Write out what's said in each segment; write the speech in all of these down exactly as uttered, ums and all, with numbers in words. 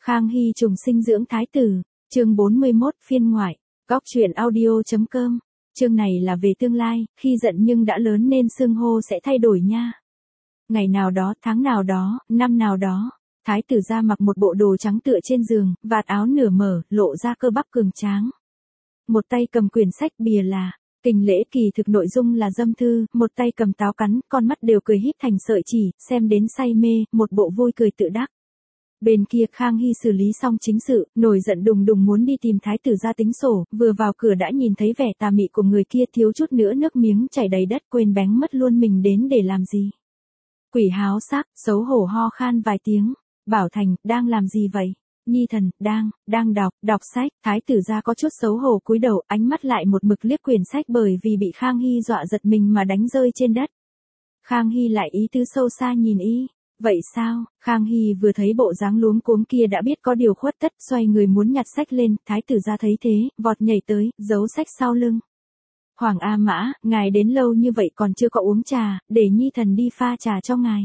Khang Hy trùng sinh dưỡng thái tử, chương bốn mươi mốt phiên ngoại, góc truyện audio.com, chương này là về tương lai, khi giận nhưng đã lớn nên xưng hô sẽ thay đổi nha. Ngày nào đó, tháng nào đó, năm nào đó, thái tử ra mặc một bộ đồ trắng tựa trên giường, vạt áo nửa mở, lộ ra cơ bắp cường tráng. Một tay cầm quyển sách bìa là Kình Lễ, kỳ thực nội dung là dâm thư, một tay cầm táo cắn, con mắt đều cười híp thành sợi chỉ, xem đến say mê, một bộ vui cười tự đắc. Bên kia Khang Hy xử lý xong chính sự, nổi giận đùng đùng muốn đi tìm thái tử ra tính sổ, vừa vào cửa đã nhìn thấy vẻ tà mị của người kia, thiếu chút nữa nước miếng chảy đầy đất, quên bén mất luôn mình đến để làm gì. Quỷ háo sắc, xấu hổ ho khan vài tiếng, Bảo Thành, đang làm gì vậy? Nhi thần, đang, đang đọc, đọc sách, thái tử ra có chút xấu hổ cúi đầu, ánh mắt lại một mực liếc quyển sách bởi vì bị Khang Hy dọa giật mình mà đánh rơi trên đất. Khang Hy lại ý tứ sâu xa nhìn y. Vậy sao? Khang Hy vừa thấy bộ dáng luống cuống kia đã biết có điều khuất tất, xoay người muốn nhặt sách lên, thái tử ra thấy thế, vọt nhảy tới, giấu sách sau lưng. Hoàng A Mã, ngài đến lâu như vậy còn chưa có uống trà, để nhi thần đi pha trà cho ngài.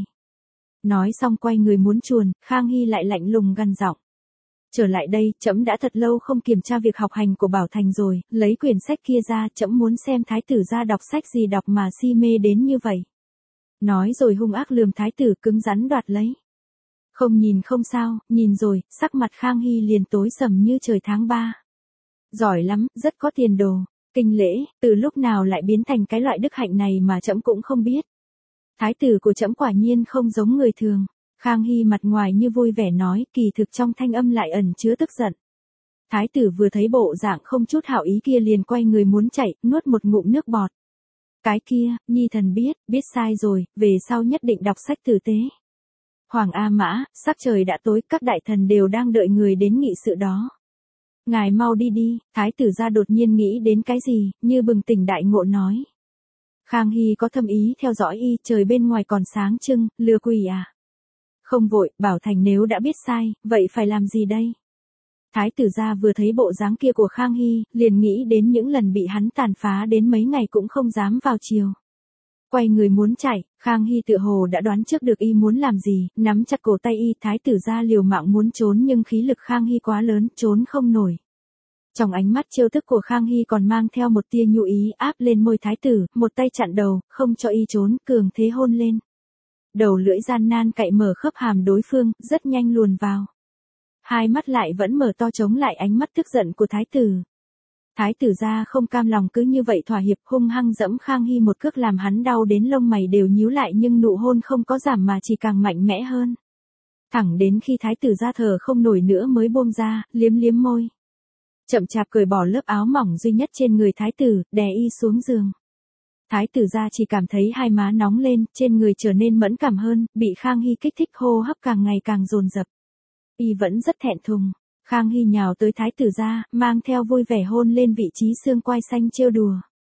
Nói xong quay người muốn chuồn, Khang Hy lại lạnh lùng gằn giọng. Trở lại đây, trẫm đã thật lâu không kiểm tra việc học hành của Bảo Thành rồi, lấy quyển sách kia ra, trẫm muốn xem thái tử ra đọc sách gì đọc mà si mê đến như vậy. Nói rồi hung ác lườm thái tử, cứng rắn đoạt lấy. Không nhìn không sao, nhìn rồi, sắc mặt Khang Hy liền tối sầm như trời tháng ba. Giỏi lắm, rất có tiền đồ. Kình Lễ, từ lúc nào lại biến thành cái loại đức hạnh này mà trẫm cũng không biết. Thái tử của trẫm quả nhiên không giống người thường. Khang Hy mặt ngoài như vui vẻ nói, kỳ thực trong thanh âm lại ẩn chứa tức giận. Thái tử vừa thấy bộ dạng không chút hảo ý kia liền quay người muốn chạy, nuốt một ngụm nước bọt. Cái kia, nhi thần biết, biết sai rồi, về sau nhất định đọc sách tử tế. Hoàng A Mã, sắc trời đã tối, các đại thần đều đang đợi người đến nghị sự đó. Ngài mau đi đi, thái tử ra đột nhiên nghĩ đến cái gì, như bừng tỉnh đại ngộ nói. Khang Hy có thâm ý theo dõi y, trời bên ngoài còn sáng trưng, lừa quỷ à. Không vội, Bảo Thành nếu đã biết sai, vậy phải làm gì đây? Thái tử gia vừa thấy bộ dáng kia của Khang Hy, liền nghĩ đến những lần bị hắn tàn phá đến mấy ngày cũng không dám vào chiều. Quay người muốn chạy, Khang Hy tựa hồ đã đoán trước được y muốn làm gì, nắm chặt cổ tay y, thái tử gia liều mạng muốn trốn nhưng khí lực Khang Hy quá lớn, trốn không nổi. Trong ánh mắt trêu tức của Khang Hy còn mang theo một tia nhu ý, áp lên môi thái tử, một tay chặn đầu, không cho y trốn, cường thế hôn lên. Đầu lưỡi gian nan cạy mở khớp hàm đối phương, rất nhanh luồn vào. Hai mắt lại vẫn mở to chống lại ánh mắt tức giận của thái tử. Thái tử gia không cam lòng cứ như vậy thỏa hiệp, hung hăng dẫm Khang Hy một cước làm hắn đau đến lông mày đều nhíu lại, nhưng nụ hôn không có giảm mà chỉ càng mạnh mẽ hơn. Thẳng đến khi thái tử gia thở không nổi nữa mới buông ra, liếm liếm môi. Chậm chạp cởi bỏ lớp áo mỏng duy nhất trên người thái tử, đè y xuống giường. Thái tử gia chỉ cảm thấy hai má nóng lên, trên người trở nên mẫn cảm hơn, bị Khang Hy kích thích, hô hấp càng ngày càng dồn dập. Y vẫn rất thẹn thùng. Khang Hy nhào tới thái tử gia, mang theo vui vẻ hôn lên vị trí xương quai xanh trêu đùa.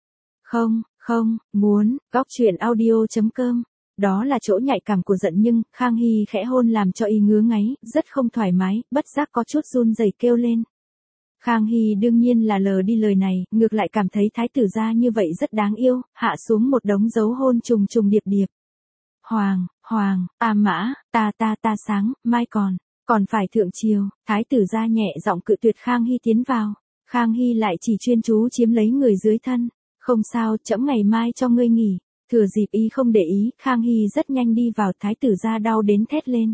Không, không, muốn, góc truyện audio.com. Đó là chỗ nhạy cảm của giận nhưng, Khang Hy khẽ hôn làm cho y ngứa ngáy, rất không thoải mái, bất giác có chút run rẩy kêu lên. Khang Hy đương nhiên là lờ đi lời này, ngược lại cảm thấy thái tử gia như vậy rất đáng yêu, hạ xuống một đống dấu hôn trùng trùng điệp điệp. Hoàng, Hoàng, A Mã, ta ta ta sáng, mai còn, còn phải thượng triều, thái tử gia nhẹ giọng cự tuyệt Khang Hy tiến vào. Khang Hy lại chỉ chuyên chú chiếm lấy người dưới thân. Không sao, trẫm ngày mai cho ngươi nghỉ. Thừa dịp y không để ý, Khang Hy rất nhanh đi vào, thái tử gia đau đến thét lên.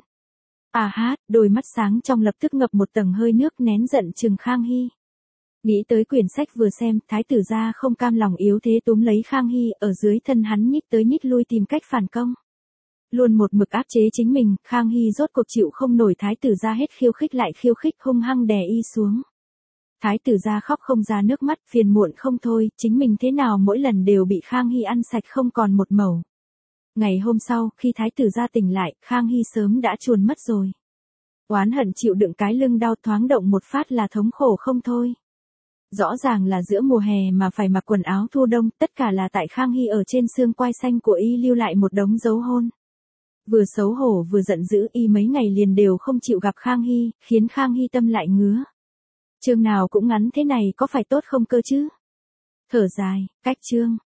À hát, đôi mắt sáng trong lập tức ngập một tầng hơi nước, nén giận trừng Khang Hy. Nghĩ tới quyển sách vừa xem, thái tử gia không cam lòng yếu thế túm lấy Khang Hy, ở dưới thân hắn nhích tới nhích lui tìm cách phản công. Luôn một mực áp chế chính mình, Khang Hy rốt cuộc chịu không nổi, thái tử gia hết khiêu khích lại khiêu khích, hung hăng đè y xuống. Thái tử gia khóc không ra nước mắt, phiền muộn không thôi, chính mình thế nào mỗi lần đều bị Khang Hy ăn sạch không còn một mẩu. Ngày hôm sau, khi thái tử gia tỉnh lại, Khang Hy sớm đã chuồn mất rồi. Oán hận chịu đựng cái lưng đau, thoáng động một phát là thống khổ không thôi. Rõ ràng là giữa mùa hè mà phải mặc quần áo thu đông, tất cả là tại Khang Hy ở trên xương quai xanh của y lưu lại một đống dấu hôn. Vừa xấu hổ vừa giận dữ, y mấy ngày liền đều không chịu gặp Khang Hy, khiến Khang Hy tâm lại ngứa. Chương nào cũng ngắn thế này có phải tốt không cơ chứ? Thở dài, cách chương.